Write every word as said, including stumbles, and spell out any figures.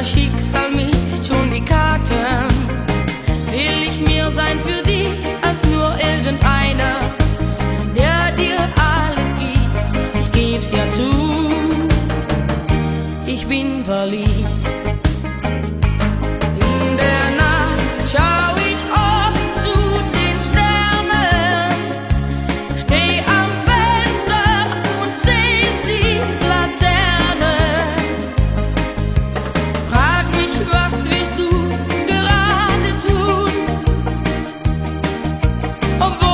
das Schicksal mischt schon die Karten. Will ich mehr sein für dich als nur irgendeiner, der dir alles gibt. Ich geb's ja zu, ich bin verliebt. In der Nacht schau ich oft zu den Sternen, steh am Fenster und seh die Laterne. Frag mich, was willst du gerade tun, obwohl